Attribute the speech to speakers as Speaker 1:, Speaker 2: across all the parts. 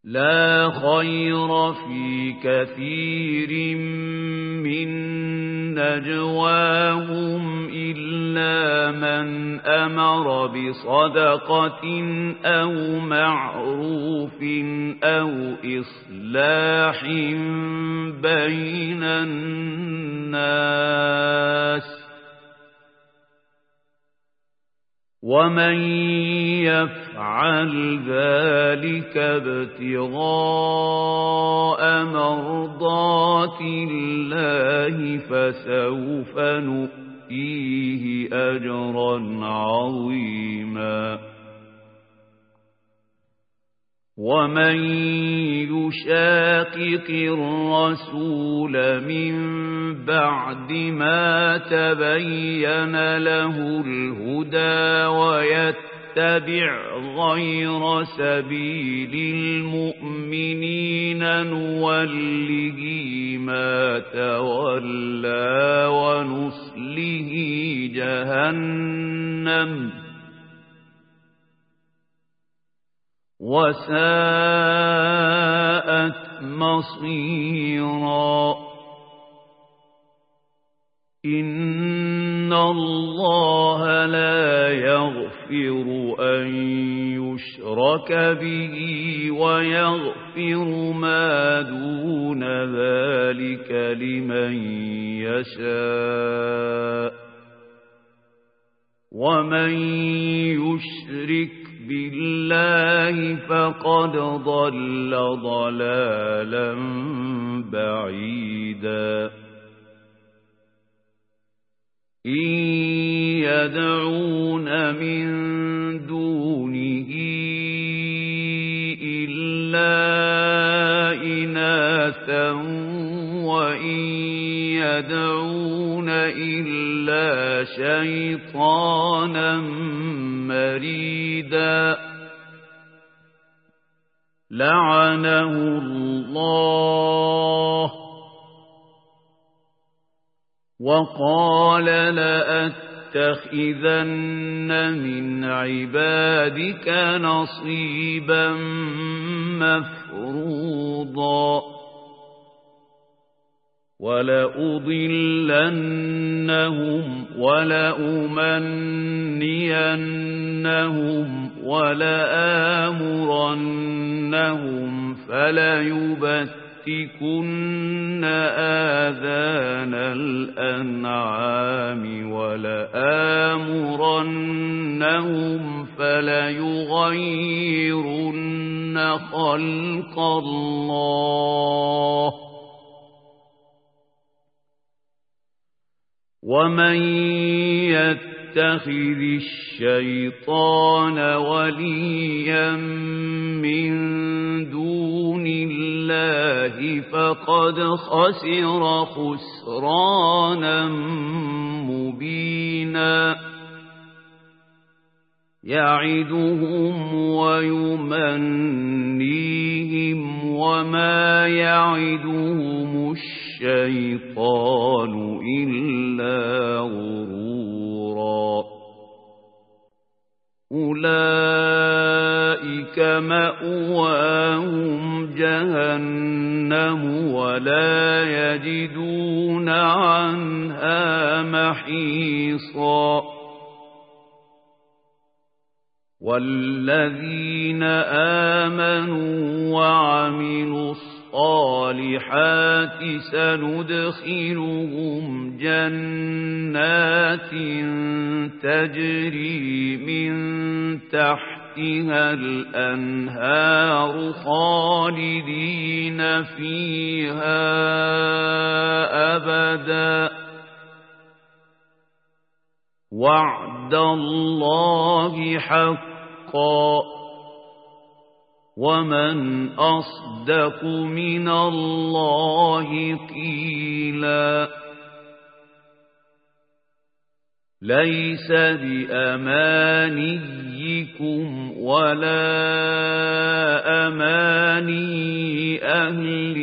Speaker 1: لا خير في كثير من نجواهم إلا من أمر بصدقة أو معروف أو إصلاح بين الناس ومن يفعل ذلك ابتغاء مرضات الله فسوف نؤتيه أجرا عظيما ومن يشاقق الرسول من بعد ما تبين له الهدى ويتبع غير سبيل المؤمنين نوله ما تولى ونصله جهنم وساءت مصيرا إن الله لا يغفر أن يشرك به ويغفر ما دون ذلك لمن يشاء ومن يشرك بالله فقد ضل ضلالا بعيدا إن يدعون من دونه إلا إناثا وإن يدعون إلا شيطانا مريدا لعنه الله وقال لأتخذن من عبادك نصيبا مفروضا ولأضلنهم ولأمنينهم ولآمرنهم فليبتكن آذان الأنعام ولآمرنهم فليغيرن خلق الله ومن يتخذ الشيطان وليا من دون الله فقد خسر خسرانا مبينا يعدهم ويمنيهم وما يعدهم الشيطان إلا غرورا أولئك مأواهم جهنم ولا يجدون عنها محيصا والذين آمنوا وعملوا الصالحات سندخلهم جنات تجري من تحتها الأنهار خالدين فيها أبدا وعد الله حقا ومن أصدق من الله قيلا ليس بأمانيكم ولا أماني أهل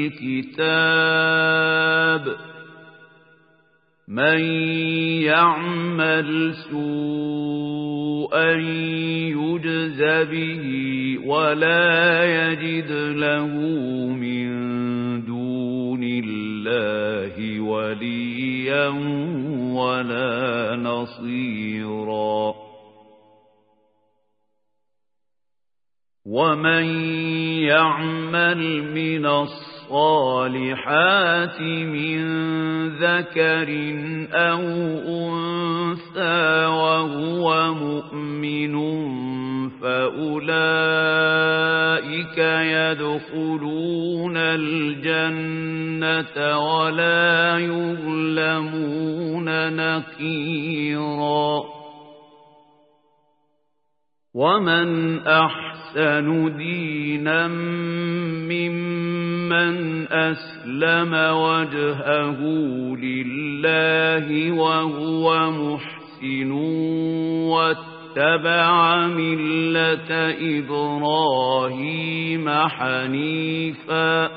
Speaker 1: الكتاب من يعمل سوءا يجز به ولا يجد له من دون الله وليا ولا نصيرا ومن يعمل من الصالحات من ذكر أو أنثى وهو مؤمن فأولئك يدخلون الجنة ولا يظلمون نقيرا ومن أحسن دينا ممن أسلم وجهه لله وهو محسن واتبع ملة إبراهيم حنيفا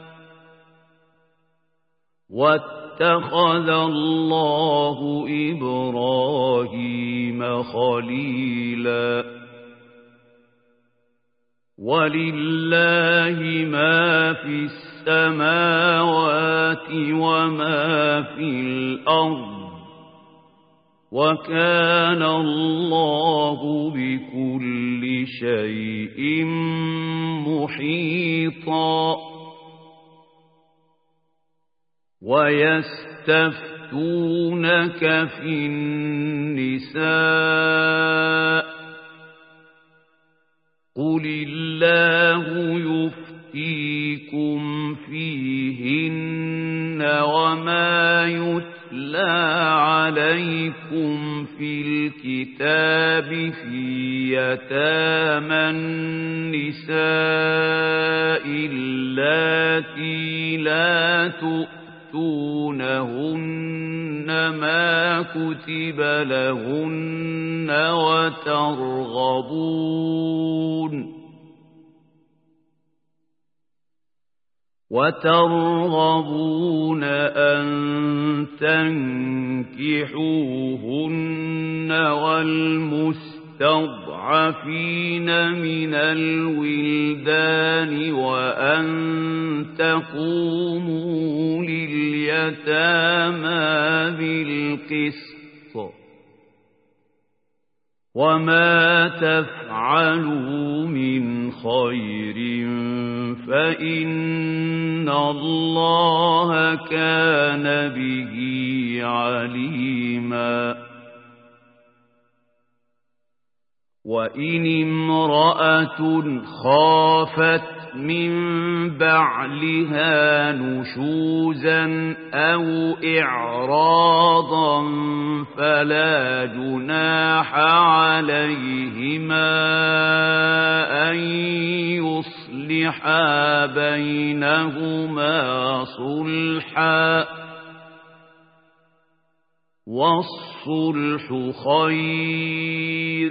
Speaker 1: واتخذ الله إبراهيم خليلا ولله ما في السماوات وما في الأرض وكان الله بكل شيء محيطا ويستفتونك في النساء قل الله يفتيكم فيهن وما يتلى عليكم في الكتاب في يتامى النساء اللاتي لا تؤتونهن ما كتب لهن وترغبون أن تنكحوهن والمستضعفين من الولدان وأن تقوموا لليتامى بالقسط وما تفعلوا من خير فإن الله كان به عليما وإن امرأة خافت من بعلها نشوزا أو إعراضا فلا جناح عليهما أن يصلحا بينهما صلحا والصلح خير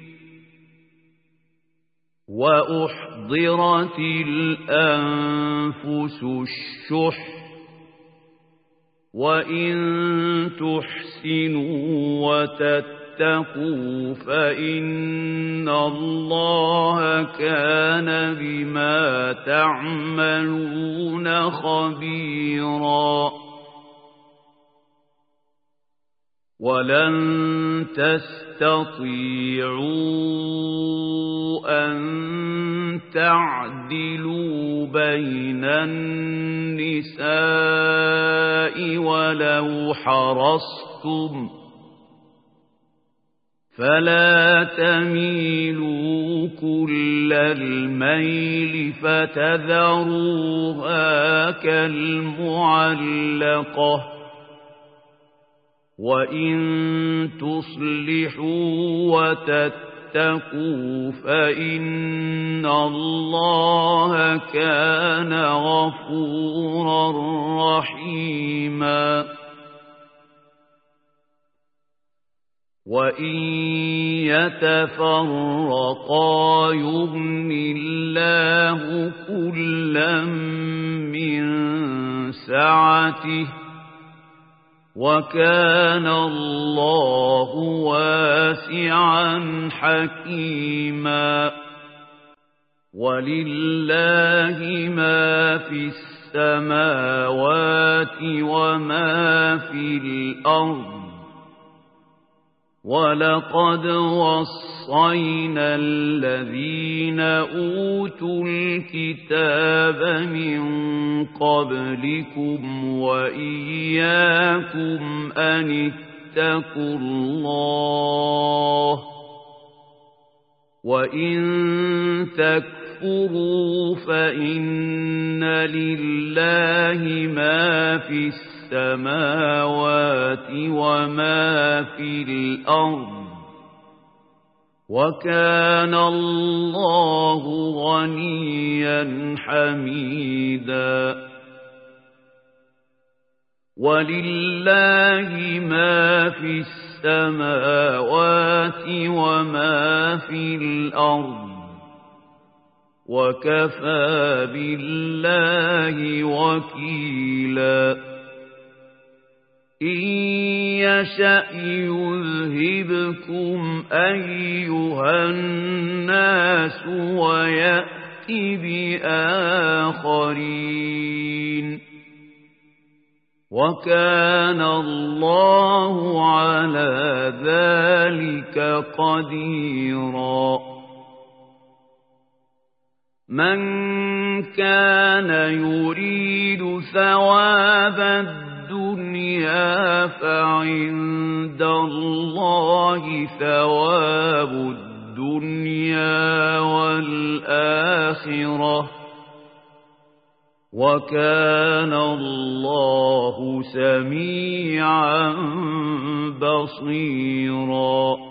Speaker 1: وأحضرت الأنفس الشح وإن تحسنوا وتتقوا فإن الله كان بما تعملون خبيرا ولن تستطيعوا أن تعدلوا بين النساء ولو حرصتم فلا تميلوا كل الميل فتذروها كالمعلقة وإن تصلحوا وتتقوا فإن الله كان غفورا رحيما وإن يتفرقا يغن الله كلا من سعته وكان الله واسعا حكيما ولله ما في السماوات وما في الأرض ولقد وصينا الذين أوتوا الكتاب من قبلكم وإياكم أن اتقوا الله وإن تكفروا فإن لله ما في السماوات وما في الأرض وكان الله غنيا حميدا ولله ما في السماوات وما في الأرض وكفى بالله وكيلا إن يشأ يذهبكم أيها الناس ويأت بآخرين وكان الله على ذلك قديرا من كان يريد ثواب الدنيا فعند الله ثواب الدنيا والآخرة وكان الله سميعا بصيرا